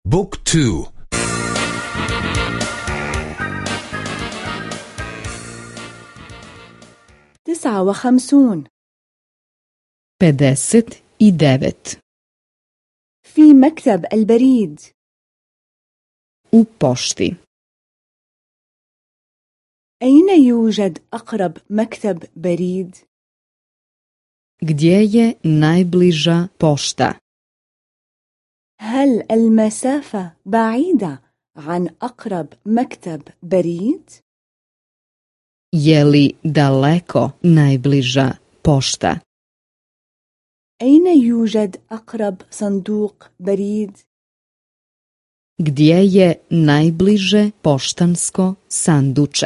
بوك 2. 59. 59. في مكتب البريد. U pošti. أين يوجد أقرب مكتب بريد؟ Gdje je najbliža pošta? هل المسافة بعيدة عن أقرب مكتب بريد؟ Je li daleko najbliža pošta? أين يوجد أقرب صندوق بريد؟ Gdje je najbliže poštansko sanduče?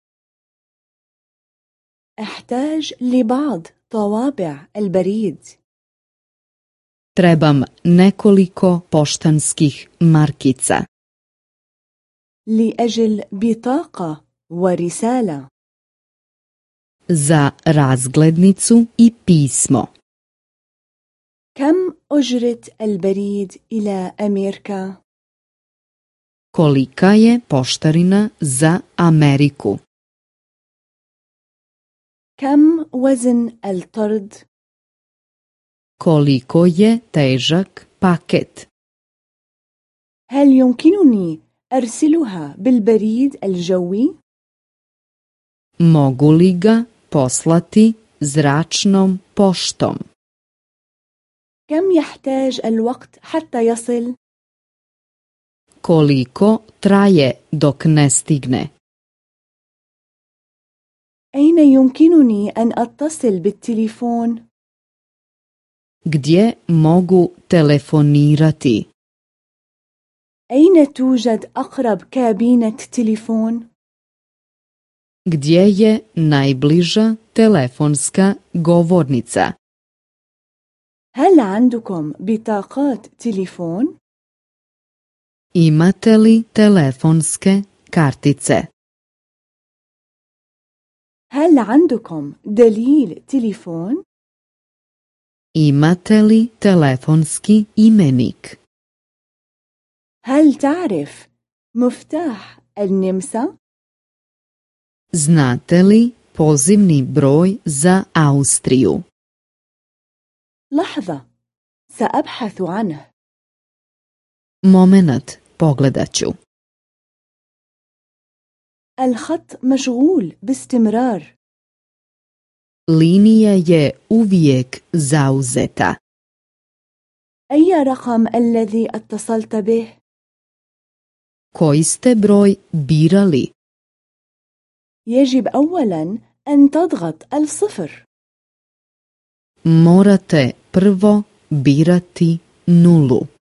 أحتاج لبعض طوابع البريد. Trebam nekoliko poštanskih markica. لأجل بطاقة ورسالة. Za razglednicu i pismo. كم أجرة البريد إلى أمريكا؟ Kolika je poštarina za Ameriku? كم وزن الطرد؟ Koliko je težak paket? هل يمكنني أرسلها بالبريد الجوي؟ Mogu li ga poslati zračnom poštom? كم يحتاج الوقت حتى يصل؟ Koliko traje dok ne stigne? أين يمكنني أن أتصل بالتليفون؟ Gdje mogu telefonirati? أين توجد أقرب كابينة تليفون؟ Gdje je najbliža telefonska govornica? هل عندكم بطاقات تليفون؟ Imate li telefonske kartice? هل عندكم دليل تليفون؟ Imate li telefonski imenik? هل تعرف مفتاح النمسا؟ Znate li pozivni broj za Austriju? لحظة، سأبحث عنه. Momenat, pogledat ću. الخط مشغول باستمرار. Linija je uvijek zauzeta. أي رقم الذي اتصلت به؟ Koji ste broj birali? يجب أولاً أن تضغط 0. Morate prvo birati 0.